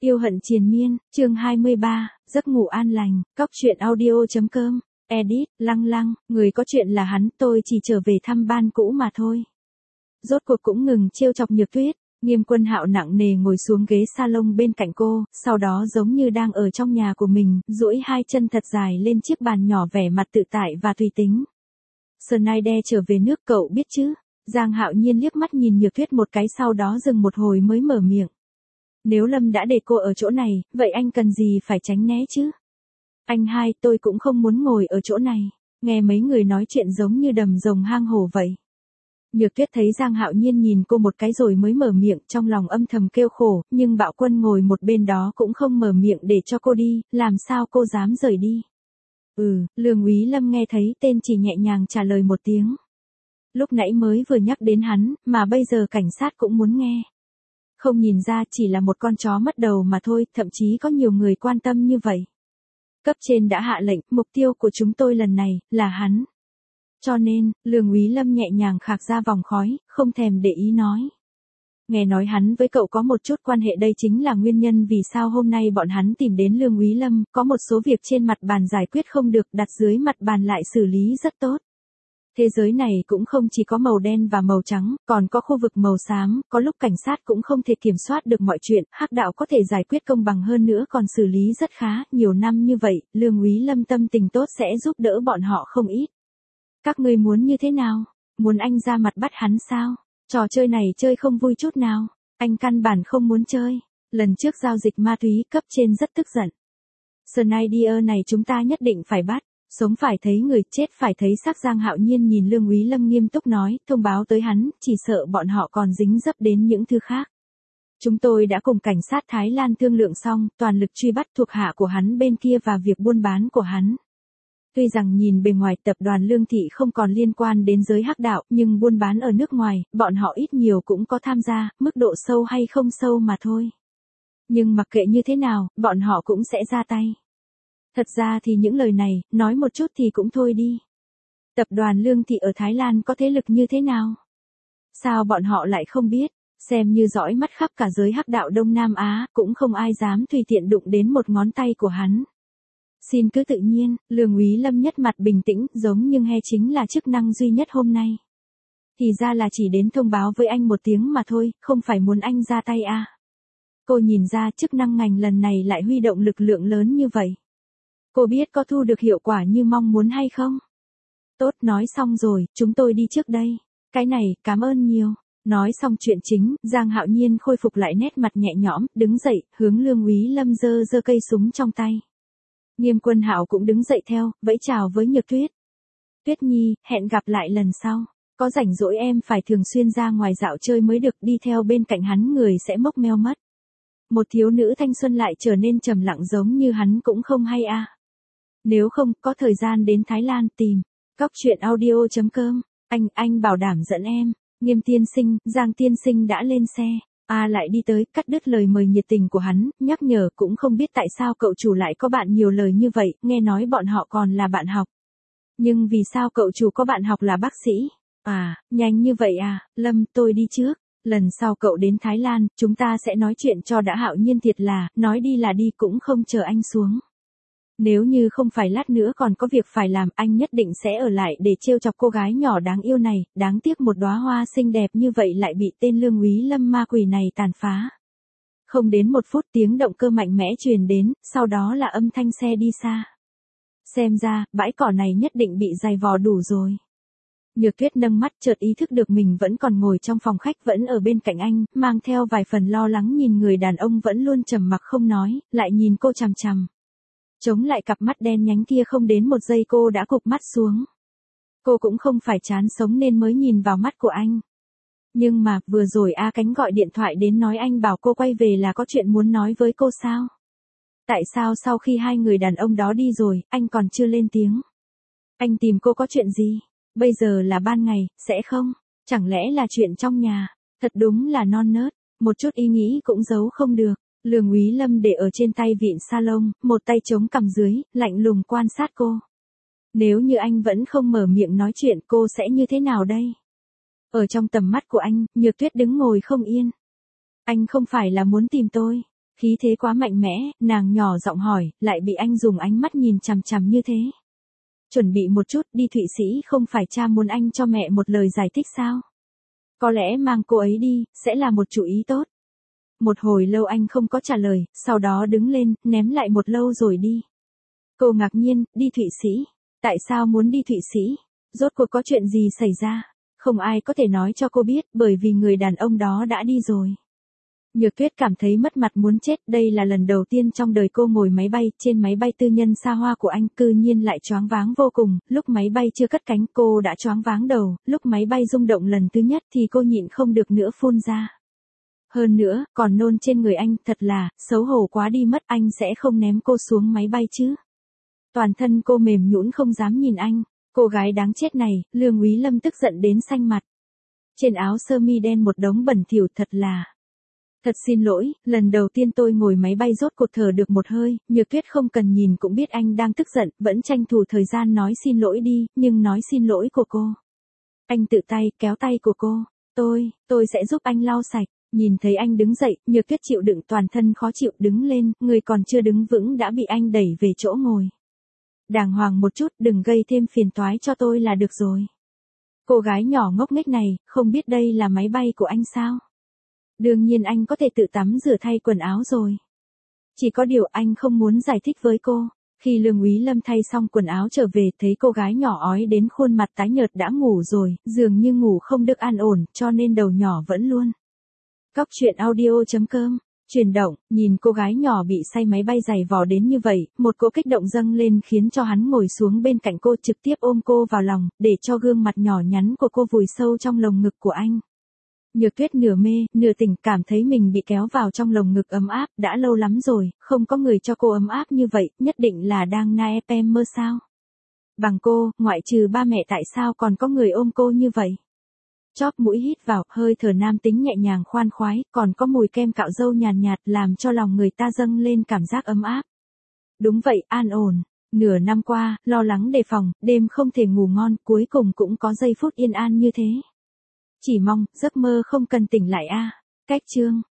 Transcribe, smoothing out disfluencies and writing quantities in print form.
Yêu hận triền miên, chương 23, giấc ngủ an lành, cóc truyện audio.com, edit, lăng lăng, người có chuyện là hắn, tôi chỉ trở về thăm ban cũ mà thôi. Rốt cuộc cũng ngừng trêu chọc Nhược Tuyết, Nghiêm Quân Hạo nặng nề ngồi xuống ghế salon bên cạnh cô, sau đó giống như đang ở trong nhà của mình, duỗi hai chân thật dài lên chiếc bàn nhỏ vẻ mặt tự tại và tùy tính. Snyder trở về nước cậu biết chứ? Giang Hạo Nhiên liếc mắt nhìn Nhược Tuyết một cái sau đó dừng một hồi mới mở miệng. Nếu Lâm đã để cô ở chỗ này, vậy anh cần gì phải tránh né chứ? Anh hai, tôi cũng không muốn ngồi ở chỗ này. Nghe mấy người nói chuyện giống như đầm rồng hang hổ vậy. Nhược Tuyết thấy Giang Hạo Nhiên nhìn cô một cái rồi mới mở miệng, trong lòng âm thầm kêu khổ, nhưng Bạo Quân ngồi một bên đó cũng không mở miệng để cho cô đi, làm sao cô dám rời đi. Lương Úy Lâm nghe thấy tên chỉ nhẹ nhàng trả lời một tiếng. Lúc nãy mới vừa nhắc đến hắn, mà bây giờ cảnh sát cũng muốn nghe. Không nhìn ra chỉ là một con chó mất đầu mà thôi, thậm chí có nhiều người quan tâm như vậy. Cấp trên đã hạ lệnh, mục tiêu của chúng tôi lần này, là hắn. Cho nên, Lương Úy Lâm nhẹ nhàng khạc ra vòng khói, không thèm để ý nói. Nghe nói hắn với cậu có một chút quan hệ, đây chính là nguyên nhân vì sao hôm nay bọn hắn tìm đến Lương Úy Lâm, có một số việc trên mặt bàn giải quyết không được, đặt dưới mặt bàn lại xử lý rất tốt. Thế giới này cũng không chỉ có màu đen và màu trắng, còn có khu vực màu xám, có lúc cảnh sát cũng không thể kiểm soát được mọi chuyện, hắc đạo có thể giải quyết công bằng hơn nữa còn xử lý rất khá, nhiều năm như vậy, Lương Úy Lâm tâm tình tốt sẽ giúp đỡ bọn họ không ít. Các ngươi muốn như thế nào? Muốn anh ra mặt bắt hắn sao? Trò chơi này chơi không vui chút nào, anh căn bản không muốn chơi. Lần trước giao dịch ma túy cấp trên rất tức giận. Snyder này chúng ta nhất định phải bắt. Sống phải thấy người, chết phải thấy xác. Giang Hạo Nhiên nhìn Lương Úy Lâm nghiêm túc nói, thông báo tới hắn, chỉ sợ bọn họ còn dính dấp đến những thứ khác. Chúng tôi đã cùng cảnh sát Thái Lan thương lượng xong, toàn lực truy bắt thuộc hạ của hắn bên kia và việc buôn bán của hắn. Tuy rằng nhìn bề ngoài tập đoàn Lương Thị không còn liên quan đến giới hắc đạo, nhưng buôn bán ở nước ngoài, bọn họ ít nhiều cũng có tham gia, mức độ sâu hay không sâu mà thôi. Nhưng mặc kệ như thế nào, bọn họ cũng sẽ ra tay. Thật ra thì những lời này, nói một chút thì cũng thôi đi. Tập đoàn Lương Thị ở Thái Lan có thế lực như thế nào? Sao bọn họ lại không biết? Xem như dõi mắt khắp cả giới hắc đạo Đông Nam Á, cũng không ai dám tùy tiện đụng đến một ngón tay của hắn. Xin cứ tự nhiên, Lương Úy Lâm nhất mặt bình tĩnh, giống như nghe chính là chức năng duy nhất hôm nay. Thì ra là chỉ đến thông báo với anh một tiếng mà thôi, không phải muốn anh ra tay à. Cô nhìn ra chức năng ngành lần này lại huy động lực lượng lớn như vậy. Cô biết có thu được hiệu quả như mong muốn hay không? Tốt, nói xong rồi, chúng tôi đi trước đây. Cái này, cảm ơn nhiều. Nói xong chuyện chính, Giang Hạo Nhiên khôi phục lại nét mặt nhẹ nhõm, đứng dậy, hướng Lương Úy Lâm giơ cây súng trong tay. Nghiêm Quân Hạo cũng đứng dậy theo, vẫy chào với Nhược Tuyết. Tuyết Nhi, hẹn gặp lại lần sau. Có rảnh rỗi em phải thường xuyên ra ngoài dạo chơi mới được, đi theo bên cạnh hắn người sẽ mốc meo mất. Một thiếu nữ thanh xuân lại trở nên trầm lặng giống như hắn cũng không hay à. Nếu không, có thời gian đến Thái Lan tìm. Cóc truyện audio.com, anh bảo đảm dẫn em. Nghiêm tiên sinh, Giang tiên sinh đã lên xe. Lại đi tới, cắt đứt lời mời nhiệt tình của hắn, nhắc nhở cũng không biết tại sao cậu chủ lại có bạn nhiều lời như vậy, nghe nói bọn họ còn là bạn học. Nhưng vì sao cậu chủ có bạn học là bác sĩ? Nhanh như vậy à, Lâm, tôi đi trước. Lần sau cậu đến Thái Lan, chúng ta sẽ nói chuyện cho đã. Hạo Nhiên thiệt là, nói đi là đi cũng không chờ anh xuống. Nếu như không phải lát nữa còn có việc phải làm, anh nhất định sẽ ở lại để trêu chọc cô gái nhỏ đáng yêu này, đáng tiếc một đóa hoa xinh đẹp như vậy lại bị tên Lương Úy Lâm ma quỷ này tàn phá. Không đến một phút tiếng động cơ mạnh mẽ truyền đến, sau đó là âm thanh xe đi xa. Xem ra, bãi cỏ này nhất định bị dày vò đủ rồi. Nhược Tuyết nâng mắt chợt ý thức được mình vẫn còn ngồi trong phòng khách, vẫn ở bên cạnh anh, mang theo vài phần lo lắng nhìn người đàn ông vẫn luôn trầm mặc không nói, lại nhìn cô chằm chằm. Chống lại cặp mắt đen nhánh kia, không đến một giây cô đã cụp mắt xuống. Cô cũng không phải chán sống nên mới nhìn vào mắt của anh. Nhưng mà, vừa rồi A Cánh gọi điện thoại đến nói anh bảo cô quay về là có chuyện muốn nói với cô sao? Tại sao sau khi hai người đàn ông đó đi rồi, anh còn chưa lên tiếng? Anh tìm cô có chuyện gì? Bây giờ là ban ngày, sẽ không? Chẳng lẽ là chuyện trong nhà? Thật đúng là non nớt, một chút ý nghĩ cũng giấu không được. Lương Úy Lâm để ở trên tay vịn salon, một tay chống cằm dưới, lạnh lùng quan sát cô. Nếu như anh vẫn không mở miệng nói chuyện, cô sẽ như thế nào đây? Ở trong tầm mắt của anh, Nhược Tuyết đứng ngồi không yên. Anh không phải là muốn tìm tôi. Khí thế quá mạnh mẽ, nàng nhỏ giọng hỏi, lại bị anh dùng ánh mắt nhìn chằm chằm như thế. Chuẩn bị một chút, đi Thụy Sĩ không phải cha muốn anh cho mẹ một lời giải thích sao? Có lẽ mang cô ấy đi, sẽ là một chủ ý tốt. Một hồi lâu anh không có trả lời, sau đó đứng lên, ném lại một lâu rồi đi. Cô ngạc nhiên, đi Thụy Sĩ. Tại sao muốn đi Thụy Sĩ? Rốt cuộc có chuyện gì xảy ra? Không ai có thể nói cho cô biết, bởi vì người đàn ông đó đã đi rồi. Nhược Tuyết cảm thấy mất mặt muốn chết, đây là lần đầu tiên trong đời cô ngồi máy bay, trên máy bay tư nhân xa hoa của anh, cư nhiên lại choáng váng vô cùng, lúc máy bay chưa cất cánh cô đã choáng váng đầu, lúc máy bay rung động lần thứ nhất thì cô nhịn không được nữa phun ra. Hơn nữa, còn nôn trên người anh, thật là, xấu hổ quá đi mất, anh sẽ không ném cô xuống máy bay chứ. Toàn thân cô mềm nhũn không dám nhìn anh, cô gái đáng chết này, Lương Úy Lâm tức giận đến xanh mặt. Trên áo sơ mi đen một đống bẩn thỉu thật là. Thật xin lỗi, lần đầu tiên tôi ngồi máy bay rốt cuộc thở được một hơi, Nhược Tuyết không cần nhìn cũng biết anh đang tức giận, vẫn tranh thủ thời gian nói xin lỗi đi, nhưng nói xin lỗi của cô. Anh tự tay kéo tay của cô, tôi sẽ giúp anh lau sạch. Nhìn thấy anh đứng dậy, Nhược Tuyết chịu đựng toàn thân khó chịu đứng lên, người còn chưa đứng vững đã bị anh đẩy về chỗ ngồi. Đàng hoàng một chút, đừng gây thêm phiền toái cho tôi là được rồi. Cô gái nhỏ ngốc nghếch này, không biết đây là máy bay của anh sao? Đương nhiên anh có thể tự tắm rửa thay quần áo rồi. Chỉ có điều anh không muốn giải thích với cô. Khi Lương Úy Lâm thay xong quần áo trở về thấy cô gái nhỏ ói đến khuôn mặt tái nhợt đã ngủ rồi, dường như ngủ không được an ổn, cho nên đầu nhỏ vẫn luôn. Cóc truyện audio.com, chuyển động, nhìn cô gái nhỏ bị say máy bay giày vò đến như vậy, một cỗ kích động dâng lên khiến cho hắn ngồi xuống bên cạnh cô trực tiếp ôm cô vào lòng, để cho gương mặt nhỏ nhắn của cô vùi sâu trong lồng ngực của anh. Nhược Tuyết nửa mê, nửa tỉnh cảm thấy mình bị kéo vào trong lồng ngực ấm áp, đã lâu lắm rồi, không có người cho cô ấm áp như vậy, nhất định là đang na em mơ sao. Bằng cô, ngoại trừ ba mẹ tại sao còn có người ôm cô như vậy. Chóp mũi hít vào, hơi thở nam tính nhẹ nhàng khoan khoái, còn có mùi kem cạo râu nhàn nhạt làm cho lòng người ta dâng lên cảm giác ấm áp. Đúng vậy, an ổn. Nửa năm qua, lo lắng đề phòng, đêm không thể ngủ ngon, cuối cùng cũng có giây phút yên an như thế. Chỉ mong, giấc mơ không cần tỉnh lại a. Cách chương.